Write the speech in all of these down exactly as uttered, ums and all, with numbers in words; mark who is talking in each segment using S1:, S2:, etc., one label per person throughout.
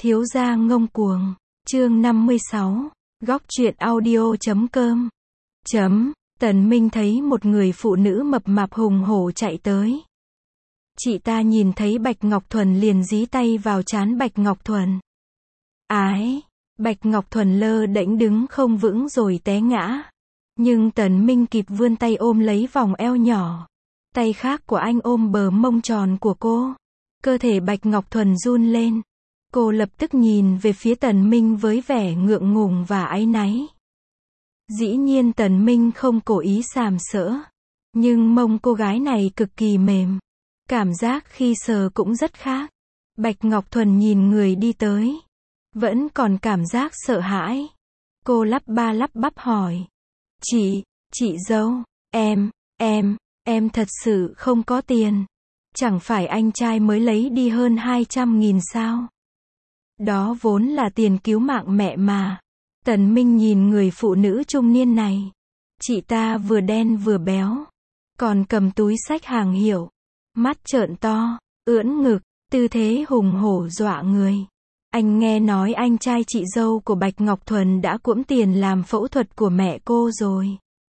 S1: Thiếu gia ngông cuồng, chương năm mươi sáu, góc truyện audio chấm com. Chấm, Tần Minh thấy một người phụ nữ mập mạp hùng hổ chạy tới. Chị ta nhìn thấy Bạch Ngọc Thuần liền dí tay vào trán Bạch Ngọc Thuần. Ái, Bạch Ngọc Thuần lơ đễnh đứng không vững rồi té ngã. Nhưng Tần Minh kịp vươn tay ôm lấy vòng eo nhỏ. Tay khác của anh ôm bờ mông tròn của cô. Cơ thể Bạch Ngọc Thuần run lên. Cô lập tức nhìn về phía Tần Minh với vẻ ngượng ngùng và áy náy. Dĩ nhiên Tần Minh không cố ý sàm sỡ. Nhưng mông cô gái này cực kỳ mềm. Cảm giác khi sờ cũng rất khác. Bạch Ngọc Thuần nhìn người đi tới. Vẫn còn cảm giác sợ hãi. Cô lắp ba lắp bắp hỏi. Chị, chị dâu, em, em, em thật sự không có tiền. Chẳng phải anh trai mới lấy đi hơn hai trăm nghìn sao? Đó vốn là tiền cứu mạng mẹ mà. Tần Minh nhìn người phụ nữ trung niên này. Chị ta vừa đen vừa béo. Còn cầm túi xách hàng hiệu. Mắt trợn to, ưỡn ngực, tư thế hùng hổ dọa người. Anh nghe nói anh trai chị dâu của Bạch Ngọc Thuần đã cuỗm tiền làm phẫu thuật của mẹ cô rồi.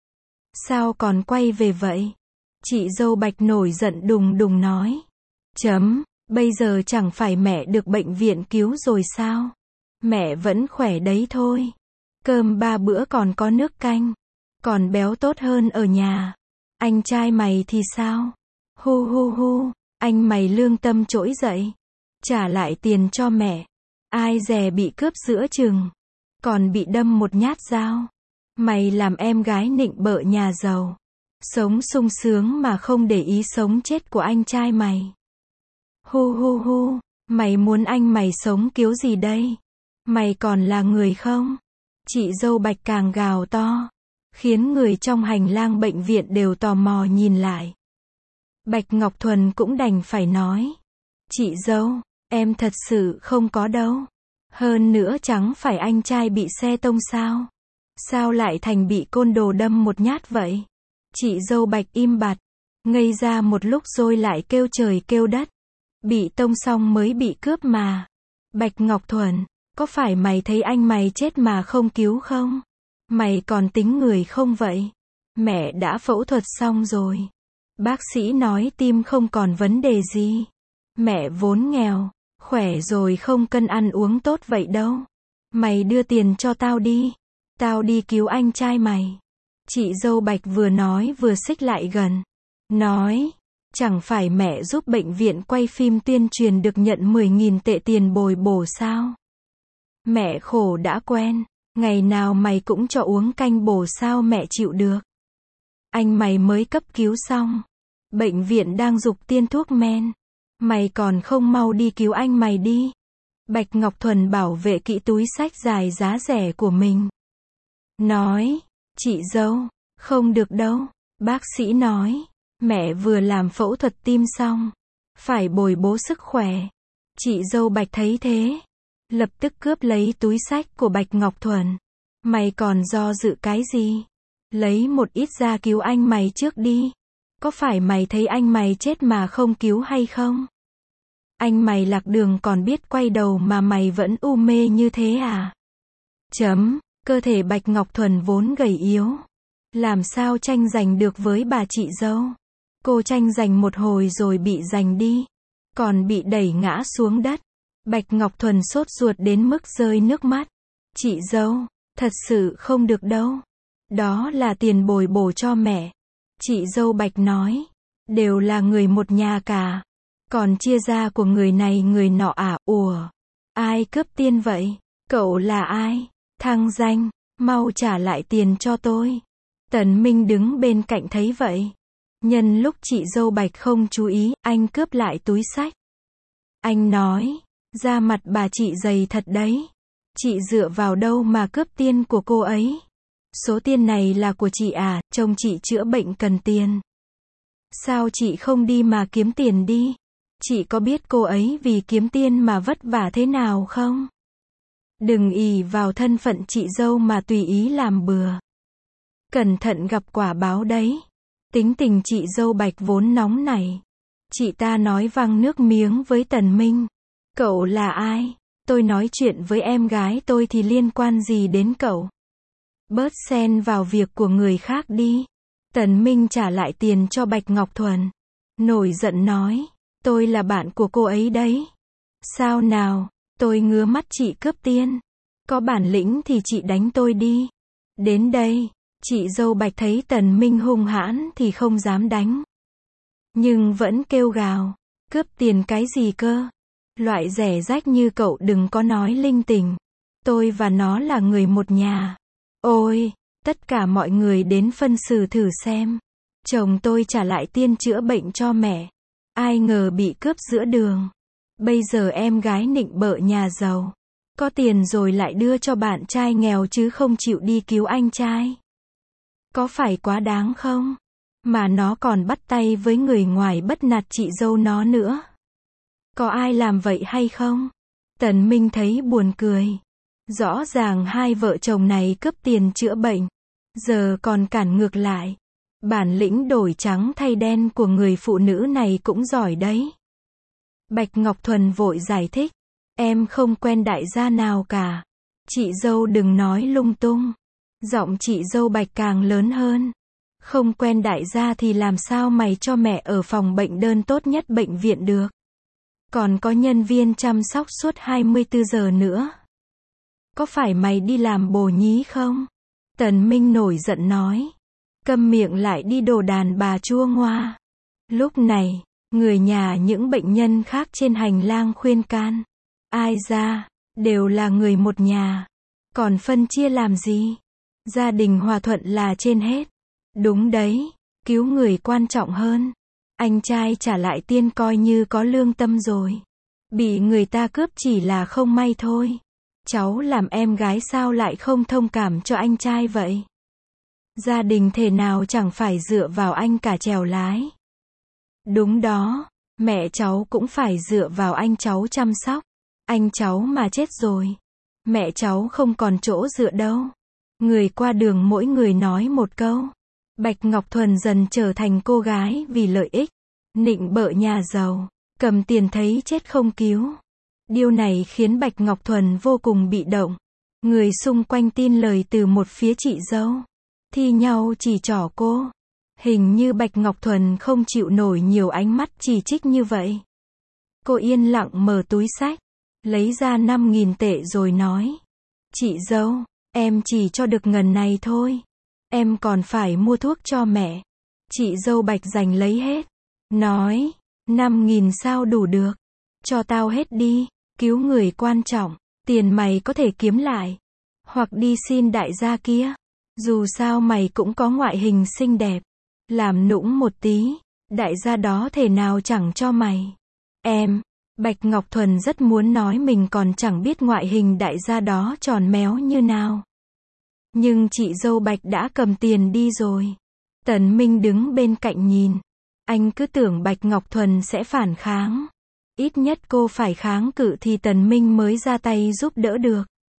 S1: Sao còn quay về vậy? Chị dâu Bạch nổi giận đùng đùng nói. Chấm, bây giờ chẳng phải mẹ được bệnh viện cứu rồi sao? Mẹ vẫn khỏe đấy thôi. Cơm ba bữa còn có nước canh. Còn béo tốt hơn ở nhà. Anh trai mày thì sao? Hu hu hu, anh mày lương tâm trỗi dậy. Trả lại tiền cho mẹ. Ai dè bị cướp giữa chừng. Còn bị đâm một nhát dao. Mày làm em gái nịnh bợ nhà giàu. Sống sung sướng mà không để ý sống chết của anh trai mày. Hu hu hu, mày muốn anh mày sống kiểu gì đây? Mày còn là người không? Chị dâu Bạch càng gào to. Khiến người trong hành lang bệnh viện đều tò mò nhìn lại. Bạch Ngọc Thuần cũng đành phải nói. Chị dâu, em thật sự không có đâu. Hơn nữa chẳng phải anh trai bị xe tông sao? Sao lại thành bị côn đồ đâm một nhát vậy? Chị dâu Bạch im bặt. Ngây ra một lúc rồi lại kêu trời kêu đất. Bị tông xong mới bị cướp mà. Bạch Ngọc Thuần, có phải mày thấy anh mày chết mà không cứu không? Mày còn tính người không vậy? Mẹ đã phẫu thuật xong rồi. Bác sĩ nói tim không còn vấn đề gì. Mẹ vốn nghèo, khỏe rồi không cân ăn uống tốt vậy đâu. Mày đưa tiền cho tao đi. Tao đi cứu anh trai mày. Chị dâu Bạch vừa nói vừa xích lại gần. Nói, chẳng phải mẹ giúp bệnh viện quay phim tuyên truyền được nhận mười nghìn tệ tiền bồi bổ sao? Mẹ khổ đã quen. Ngày nào mày cũng cho uống canh bổ sao mẹ chịu được. Anh mày mới cấp cứu xong. Bệnh viện đang giục tiên thuốc men. Mày còn không mau đi cứu anh mày đi. Bạch Ngọc Thuần bảo vệ kỹ túi xách dài giá rẻ của mình. Nói, chị dâu, không được đâu. Bác sĩ nói, mẹ vừa làm phẫu thuật tim xong. Phải bồi bổ sức khỏe. Chị dâu Bạch thấy thế. Lập tức cướp lấy túi xách của Bạch Ngọc Thuần. Mày còn do dự cái gì? Lấy một ít ra cứu anh mày trước đi. Có phải mày thấy anh mày chết mà không cứu hay không? Anh mày lạc đường còn biết quay đầu mà mày vẫn u mê như thế à? Chấm, cơ thể Bạch Ngọc Thuần vốn gầy yếu. Làm sao tranh giành được với bà chị dâu? Cô tranh giành một hồi rồi bị giành đi. Còn bị đẩy ngã xuống đất. Bạch Ngọc Thuần sốt ruột đến mức rơi nước mắt. Chị dâu, thật sự không được đâu. Đó là tiền bồi bổ cho mẹ. Chị dâu Bạch nói. Đều là người một nhà cả. Còn chia ra của người này người nọ à? Ủa? Ai cướp tiền vậy? Cậu là ai? Thang danh, mau trả lại tiền cho tôi. Tần Minh đứng bên cạnh thấy vậy. Nhân lúc chị dâu Bạch không chú ý, anh cướp lại túi xách. Anh nói. Da mặt bà chị dày thật đấy. Chị dựa vào đâu mà cướp tiền của cô ấy? Số tiền này là của chị à? Chồng chị chữa bệnh cần tiền. Sao chị không đi mà kiếm tiền đi? Chị có biết cô ấy vì kiếm tiền mà vất vả thế nào không? Đừng ỷ vào thân phận chị dâu mà tùy ý làm bừa. Cẩn thận gặp quả báo đấy. Tính tình chị dâu Bạch vốn nóng nảy. Chị ta nói văng nước miếng với Tần Minh. Cậu là ai? Tôi nói chuyện với em gái tôi thì liên quan gì đến cậu? Bớt xen vào việc của người khác đi. Tần Minh trả lại tiền cho Bạch Ngọc Thuần. Nổi giận nói, tôi là bạn của cô ấy đấy. Sao nào, tôi ngứa mắt chị cướp tiền. Có bản lĩnh thì chị đánh tôi đi. Đến đây, chị dâu Bạch thấy Tần Minh hung hãn thì không dám đánh. Nhưng vẫn kêu gào, cướp tiền cái gì cơ? Loại rẻ rách như cậu đừng có nói linh tinh. Tôi và nó là người một nhà. Ôi, tất cả mọi người đến phân xử thử xem. Chồng tôi trả lại tiền chữa bệnh cho mẹ. Ai ngờ bị cướp giữa đường. Bây giờ em gái nịnh bợ nhà giàu. Có tiền rồi lại đưa cho bạn trai nghèo chứ không chịu đi cứu anh trai. Có phải quá đáng không? Mà nó còn bắt tay với người ngoài bắt nạt chị dâu nó nữa. Có ai làm vậy hay không? Tần Minh thấy buồn cười. Rõ ràng hai vợ chồng này cướp tiền chữa bệnh. Giờ còn cản ngược lại. Bản lĩnh đổi trắng thay đen của người phụ nữ này cũng giỏi đấy. Bạch Ngọc Thuần vội giải thích. Em không quen đại gia nào cả. Chị dâu đừng nói lung tung. Giọng chị dâu Bạch càng lớn hơn. Không quen đại gia thì làm sao mày cho mẹ ở phòng bệnh đơn tốt nhất bệnh viện được. Còn có nhân viên chăm sóc suốt hai mươi tư giờ nữa. Có phải mày đi làm bồ nhí không? Tần Minh nổi giận nói. Câm miệng lại đi đồ đàn bà chua ngoa. Lúc này, người nhà những bệnh nhân khác trên hành lang khuyên can. Ai ra, đều là người một nhà. Còn phân chia làm gì? Gia đình hòa thuận là trên hết. Đúng đấy, cứu người quan trọng hơn. Anh trai trả lại tiền coi như có lương tâm rồi. Bị người ta cướp chỉ là không may thôi. Cháu làm em gái sao lại không thông cảm cho anh trai vậy? Gia đình thể nào chẳng phải dựa vào anh cả chèo lái. Đúng đó, mẹ cháu cũng phải dựa vào anh cháu chăm sóc. Anh cháu mà chết rồi, mẹ cháu không còn chỗ dựa đâu. Người qua đường mỗi người nói một câu. Bạch Ngọc Thuần dần trở thành cô gái vì lợi ích. Nịnh bợ nhà giàu, cầm tiền thấy chết không cứu. Điều này khiến Bạch Ngọc Thuần vô cùng bị động. Người xung quanh tin lời từ một phía chị dâu. Thi nhau chỉ trỏ cô. Hình như Bạch Ngọc Thuần không chịu nổi nhiều ánh mắt chỉ trích như vậy. Cô yên lặng mở túi xách. Lấy ra năm nghìn tệ rồi nói. Chị dâu, em chỉ cho được ngần này thôi. Em còn phải mua thuốc cho mẹ. Chị dâu Bạch giành lấy hết. Nói, năm nghìn sao đủ được. Cho tao hết đi, cứu người quan trọng. Tiền mày có thể kiếm lại. Hoặc đi xin đại gia kia. Dù sao mày cũng có ngoại hình xinh đẹp. Làm nũng một tí. Đại gia đó thể nào chẳng cho mày. Em, Bạch Ngọc Thuần rất muốn nói mình còn chẳng biết ngoại hình đại gia đó tròn méo như nào. Nhưng chị dâu Bạch đã cầm tiền đi rồi. Tần Minh đứng bên cạnh nhìn. Anh cứ tưởng Bạch Ngọc Thuần sẽ phản kháng. Ít nhất cô phải kháng cự thì Tần Minh mới ra tay giúp đỡ được.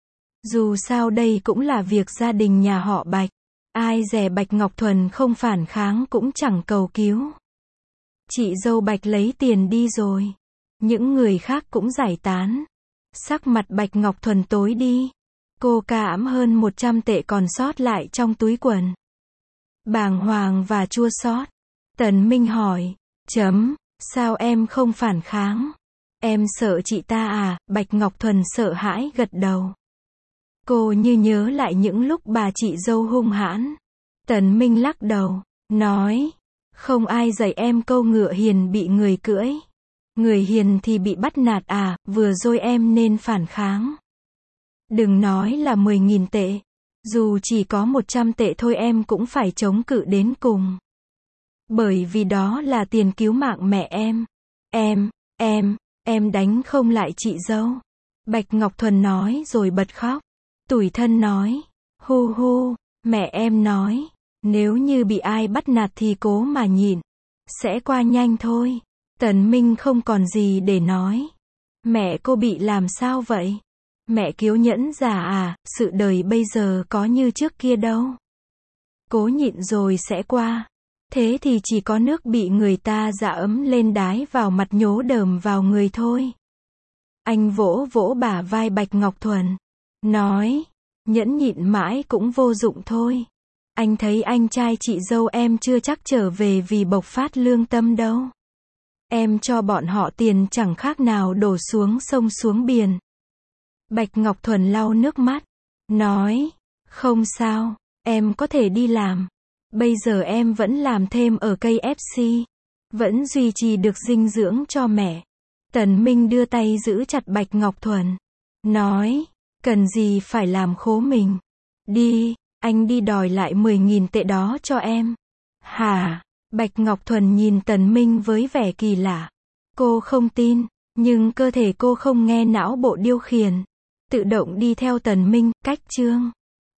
S1: Dù sao đây cũng là việc gia đình nhà họ Bạch. Ai dè Bạch Ngọc Thuần không phản kháng cũng chẳng cầu cứu. Chị dâu Bạch lấy tiền đi rồi. Những người khác cũng giải tán. Sắc mặt Bạch Ngọc Thuần tối đi. Cô cảm hơn một trăm tệ còn sót lại trong túi quần. Bàng hoàng và chua xót. Tần Minh hỏi. Chấm, sao em không phản kháng? Em sợ chị ta à? Bạch Ngọc Thuần sợ hãi gật đầu. Cô như nhớ lại những lúc bà chị dâu hung hãn. Tần Minh lắc đầu, nói. Không ai dạy em câu ngựa hiền bị người cưỡi. Người hiền thì bị bắt nạt à? Vừa rồi em nên phản kháng. Đừng nói là mười nghìn tệ. Dù chỉ có một trăm tệ thôi em cũng phải chống cự đến cùng. Bởi vì đó là tiền cứu mạng mẹ em. Em, em, em đánh không lại chị dâu. Bạch Ngọc Thuần nói rồi bật khóc. Tủi thân nói. Hu hu, mẹ em nói. Nếu như bị ai bắt nạt thì cố mà nhịn. Sẽ qua nhanh thôi. Tần Minh không còn gì để nói. Mẹ cô bị làm sao vậy? Mẹ kiêu nhẫn già à, sự đời bây giờ có như trước kia đâu. Cố nhịn rồi sẽ qua. Thế thì chỉ có nước bị người ta dã ấm lên đái vào mặt nhố đờm vào người thôi. Anh vỗ vỗ bả vai Bạch Ngọc Thuần. Nói, nhẫn nhịn mãi cũng vô dụng thôi. Anh thấy anh trai chị dâu em chưa chắc trở về vì bộc phát lương tâm đâu. Em cho bọn họ tiền chẳng khác nào đổ xuống sông xuống biển. Bạch Ngọc Thuần lau nước mắt. Nói, không sao, em có thể đi làm. Bây giờ em vẫn làm thêm ở ca ép xê. Vẫn duy trì được dinh dưỡng cho mẹ. Tần Minh đưa tay giữ chặt Bạch Ngọc Thuần. Nói, cần gì phải làm khố mình. Đi, anh đi đòi lại mười nghìn tệ đó cho em. Hả? Bạch Ngọc Thuần nhìn Tần Minh với vẻ kỳ lạ. Cô không tin, nhưng cơ thể cô không nghe não bộ điều khiển. Tự động đi theo Tần Minh, cách chương.